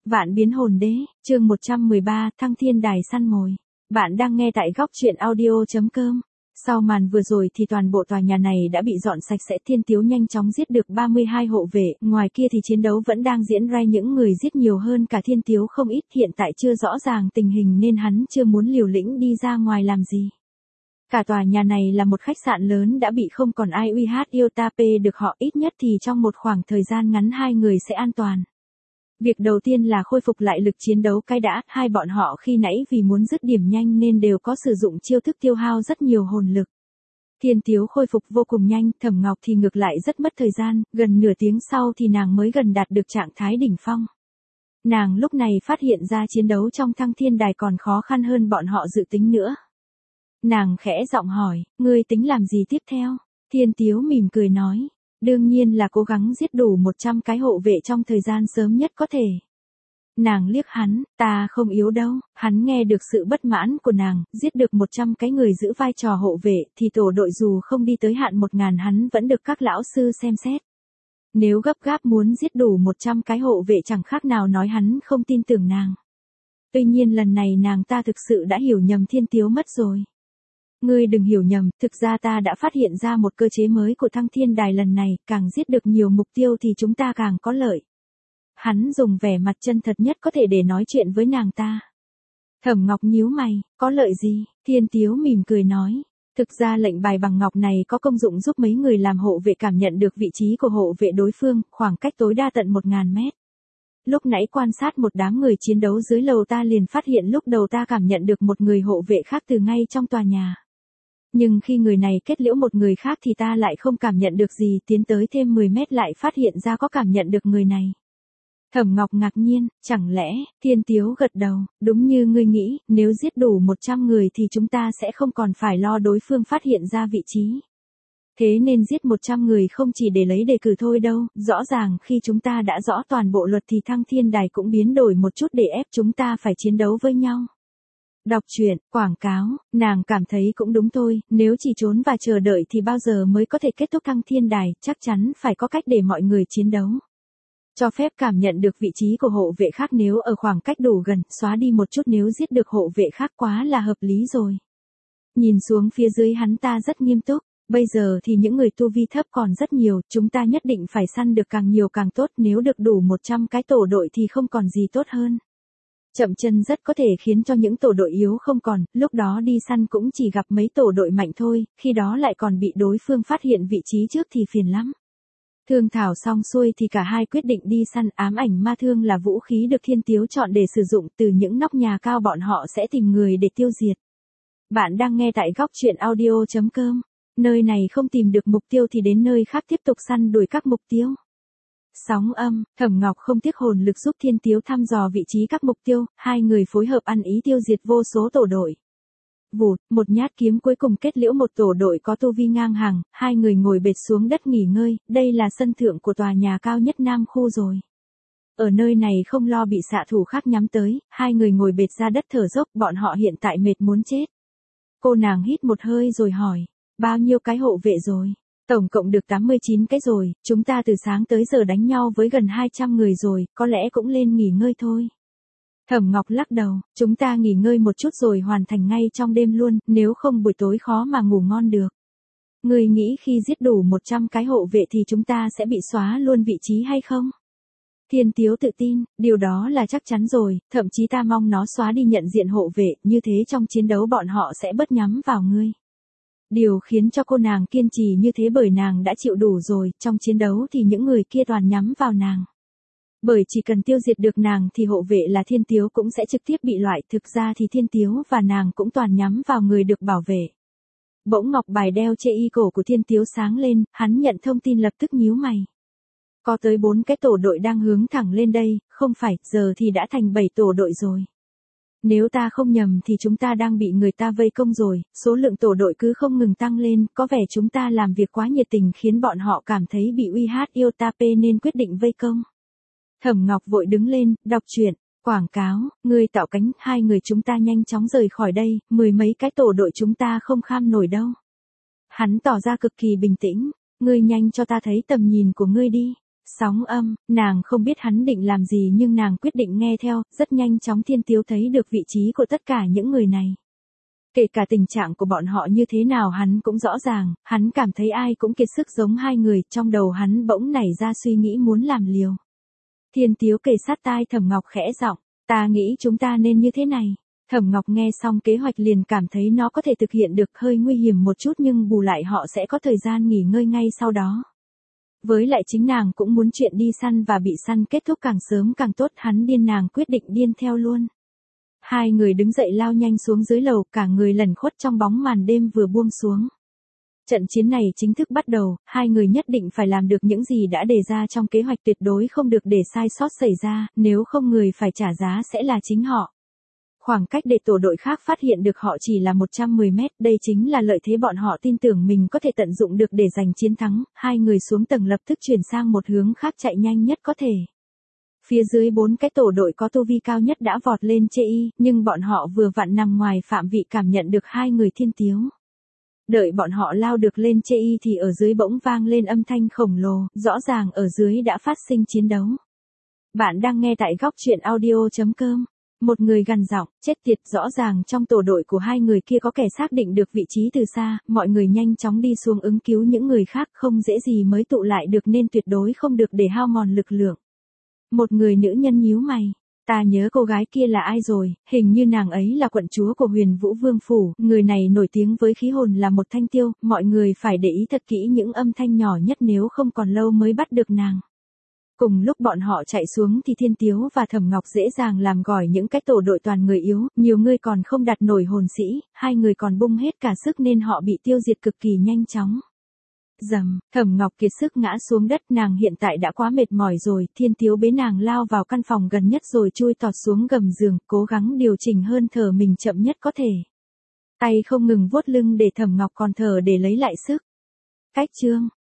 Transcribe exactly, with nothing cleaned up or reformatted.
Vạn biến hồn đế, chương một trăm mười ba, Thăng Thiên Đài săn mồi. Bạn đang nghe tại góc truyện audio chấm com. Sau màn vừa rồi thì toàn bộ tòa nhà này đã bị dọn sạch sẽ. Thiên Tiếu nhanh chóng giết được ba mươi hai hộ vệ, ngoài kia thì chiến đấu vẫn đang diễn ra, những người giết nhiều hơn cả Thiên Tiếu không ít, hiện tại chưa rõ ràng tình hình nên hắn chưa muốn liều lĩnh đi ra ngoài làm gì. Cả tòa nhà này là một khách sạn lớn đã bị không còn ai uy hát yêu ta pê được họ, ít nhất thì trong một khoảng thời gian ngắn hai người sẽ an toàn. Việc đầu tiên là khôi phục lại lực chiến đấu cái đã, hai bọn họ khi nãy vì muốn dứt điểm nhanh nên đều có sử dụng chiêu thức tiêu hao rất nhiều hồn lực. Thiên Tiếu khôi phục vô cùng nhanh, Thẩm Ngọc thì ngược lại rất mất thời gian, gần nửa tiếng sau thì nàng mới gần đạt được trạng thái đỉnh phong. Nàng lúc này phát hiện ra chiến đấu trong Thăng Thiên Đài còn khó khăn hơn bọn họ dự tính nữa. Nàng khẽ giọng hỏi, ngươi tính làm gì tiếp theo? Thiên Tiếu mỉm cười nói. Đương nhiên là cố gắng giết đủ một trăm cái hộ vệ trong thời gian sớm nhất có thể. Nàng liếc hắn, ta không yếu đâu. Hắn nghe được sự bất mãn của nàng, giết được một trăm cái người giữ vai trò hộ vệ thì tổ đội dù không đi tới hạn một ngàn hắn vẫn được các lão sư xem xét. Nếu gấp gáp muốn giết đủ một trăm cái hộ vệ chẳng khác nào nói hắn không tin tưởng nàng. Tuy nhiên lần này nàng ta thực sự đã hiểu nhầm Thiên Tiếu mất rồi. Ngươi đừng hiểu nhầm, thực ra ta đã phát hiện ra một cơ chế mới của Thăng Thiên Đài lần này, càng giết được nhiều mục tiêu thì chúng ta càng có lợi. Hắn dùng vẻ mặt chân thật nhất có thể để nói chuyện với nàng ta. Thẩm Ngọc nhíu mày, có lợi gì? Thiên Tiếu mỉm cười nói. Thực ra lệnh bài bằng ngọc này có công dụng giúp mấy người làm hộ vệ cảm nhận được vị trí của hộ vệ đối phương, khoảng cách tối đa tận một ngàn mét. Lúc nãy quan sát một đám người chiến đấu dưới lầu ta liền phát hiện lúc đầu ta cảm nhận được một người hộ vệ khác từ ngay trong tòa nhà. Nhưng khi người này kết liễu một người khác thì ta lại không cảm nhận được gì, tiến tới thêm mười mét lại phát hiện ra có cảm nhận được người này. Thẩm Ngọc ngạc nhiên, chẳng lẽ? Thiên Tiếu gật đầu, đúng như ngươi nghĩ, nếu giết đủ một trăm người thì chúng ta sẽ không còn phải lo đối phương phát hiện ra vị trí. Thế nên giết một trăm người không chỉ để lấy đề cử thôi đâu, rõ ràng khi chúng ta đã rõ toàn bộ luật thì Thăng Thiên Đài cũng biến đổi một chút để ép chúng ta phải chiến đấu với nhau. Đọc truyện, quảng cáo, nàng cảm thấy cũng đúng thôi, nếu chỉ trốn và chờ đợi thì bao giờ mới có thể kết thúc Thăng Thiên Đài, chắc chắn phải có cách để mọi người chiến đấu. Cho phép cảm nhận được vị trí của hộ vệ khác nếu ở khoảng cách đủ gần, xóa đi một chút nếu giết được hộ vệ khác quá là hợp lý rồi. Nhìn xuống phía dưới hắn ta rất nghiêm túc, bây giờ thì những người tu vi thấp còn rất nhiều, chúng ta nhất định phải săn được càng nhiều càng tốt, nếu được đủ một trăm cái tổ đội thì không còn gì tốt hơn. Chậm chân rất có thể khiến cho những tổ đội yếu không còn, lúc đó đi săn cũng chỉ gặp mấy tổ đội mạnh thôi, khi đó lại còn bị đối phương phát hiện vị trí trước thì phiền lắm. Thương thảo xong xuôi thì cả hai quyết định đi săn. Ám ảnh ma thương là vũ khí được Thiên Tiếu chọn để sử dụng, từ những nóc nhà cao bọn họ sẽ tìm người để tiêu diệt. Bạn đang nghe tại góc truyện audio chấm com, nơi này không tìm được mục tiêu thì đến nơi khác tiếp tục săn đuổi các mục tiêu. Sóng âm, Thẩm Ngọc không tiếc hồn lực giúp Thiên Tiếu thăm dò vị trí các mục tiêu, hai người phối hợp ăn ý tiêu diệt vô số tổ đội. Vụt, một nhát kiếm cuối cùng kết liễu một tổ đội có tu vi ngang hàng, hai người ngồi bệt xuống đất nghỉ ngơi, đây là sân thượng của tòa nhà cao nhất Nam khu rồi. Ở nơi này không lo bị xạ thủ khác nhắm tới, hai người ngồi bệt ra đất thở dốc, bọn họ hiện tại mệt muốn chết. Cô nàng hít một hơi rồi hỏi, bao nhiêu cái hộ vệ rồi? Tổng cộng được tám mươi chín cái rồi, chúng ta từ sáng tới giờ đánh nhau với gần hai trăm người rồi, có lẽ cũng lên nghỉ ngơi thôi. Thẩm Ngọc lắc đầu, chúng ta nghỉ ngơi một chút rồi hoàn thành ngay trong đêm luôn, nếu không buổi tối khó mà ngủ ngon được. Ngươi nghĩ khi giết đủ một trăm cái hộ vệ thì chúng ta sẽ bị xóa luôn vị trí hay không? Thiên Tiếu tự tin, điều đó là chắc chắn rồi, thậm chí ta mong nó xóa đi nhận diện hộ vệ, như thế trong chiến đấu bọn họ sẽ bớt nhắm vào ngươi. Điều khiến cho cô nàng kiên trì như thế bởi nàng đã chịu đủ rồi, trong chiến đấu thì những người kia toàn nhắm vào nàng. Bởi chỉ cần tiêu diệt được nàng thì hộ vệ là Thiên Tiếu cũng sẽ trực tiếp bị loại, thực ra thì Thiên Tiếu và nàng cũng toàn nhắm vào người được bảo vệ. Bỗng ngọc bài đeo trên y cổ của Thiên Tiếu sáng lên, hắn nhận thông tin lập tức nhíu mày. Có tới bốn cái tổ đội đang hướng thẳng lên đây, không phải, giờ thì đã thành bảy tổ đội rồi. Nếu ta không nhầm thì chúng ta đang bị người ta vây công rồi, số lượng tổ đội cứ không ngừng tăng lên, có vẻ chúng ta làm việc quá nhiệt tình khiến bọn họ cảm thấy bị uy hát yêu ta pê nên quyết định vây công. Thẩm Ngọc vội đứng lên, đọc truyện, quảng cáo, ngươi tạo cánh, hai người chúng ta nhanh chóng rời khỏi đây, mười mấy cái tổ đội chúng ta không kham nổi đâu. Hắn tỏ ra cực kỳ bình tĩnh, ngươi nhanh cho ta thấy tầm nhìn của ngươi đi. Sóng âm, nàng không biết hắn định làm gì nhưng nàng quyết định nghe theo, rất nhanh chóng Thiên Tiếu thấy được vị trí của tất cả những người này. Kể cả tình trạng của bọn họ như thế nào hắn cũng rõ ràng, hắn cảm thấy ai cũng kiệt sức giống hai người, trong đầu hắn bỗng nảy ra suy nghĩ muốn làm liều. Thiên Tiếu kề sát tai Thẩm Ngọc khẽ giọng, ta nghĩ chúng ta nên như thế này. Thẩm Ngọc nghe xong kế hoạch liền cảm thấy nó có thể thực hiện được, hơi nguy hiểm một chút nhưng bù lại họ sẽ có thời gian nghỉ ngơi ngay sau đó. Với lại chính nàng cũng muốn chuyện đi săn và bị săn kết thúc càng sớm càng tốt, hắn điên nàng quyết định điên theo luôn. Hai người đứng dậy lao nhanh xuống dưới lầu, cả người lẩn khuất trong bóng màn đêm vừa buông xuống. Trận chiến này chính thức bắt đầu, hai người nhất định phải làm được những gì đã đề ra trong kế hoạch, tuyệt đối không được để sai sót xảy ra, nếu không người phải trả giá sẽ là chính họ. Khoảng cách để tổ đội khác phát hiện được họ chỉ là một trăm mười mét, đây chính là lợi thế bọn họ tin tưởng mình có thể tận dụng được để giành chiến thắng, hai người xuống tầng lập tức chuyển sang một hướng khác chạy nhanh nhất có thể. Phía dưới bốn cái tổ đội có tu vi cao nhất đã vọt lên chê y, nhưng bọn họ vừa vặn nằm ngoài phạm vị cảm nhận được hai người Thiên Tiếu. Đợi bọn họ lao được lên chê y thì ở dưới bỗng vang lên âm thanh khổng lồ, rõ ràng ở dưới đã phát sinh chiến đấu. Bạn đang nghe tại góc truyện audio chấm com. Một người gằn giọng, chết tiệt, rõ ràng trong tổ đội của hai người kia có kẻ xác định được vị trí từ xa, mọi người nhanh chóng đi xuống ứng cứu những người khác, không dễ gì mới tụ lại được nên tuyệt đối không được để hao mòn lực lượng. Một người nữ nhân nhíu mày, ta nhớ cô gái kia là ai rồi, hình như nàng ấy là quận chúa của Huyền Vũ Vương Phủ, người này nổi tiếng với khí hồn là một thanh tiêu, mọi người phải để ý thật kỹ những âm thanh nhỏ nhất nếu không còn lâu mới bắt được nàng. Cùng lúc bọn họ chạy xuống thì Thiên Tiếu và Thẩm Ngọc dễ dàng làm gỏi những cái tổ đội toàn người yếu, nhiều người còn không đặt nổi hồn sĩ, hai người còn bung hết cả sức nên họ bị tiêu diệt cực kỳ nhanh chóng. Dầm, Thẩm Ngọc kiệt sức ngã xuống đất, nàng hiện tại đã quá mệt mỏi rồi, Thiên Tiếu bế nàng lao vào căn phòng gần nhất rồi chui tọt xuống gầm giường, cố gắng điều chỉnh hơi thở mình chậm nhất có thể. Tay không ngừng vuốt lưng để Thẩm Ngọc còn thở để lấy lại sức. Cách chương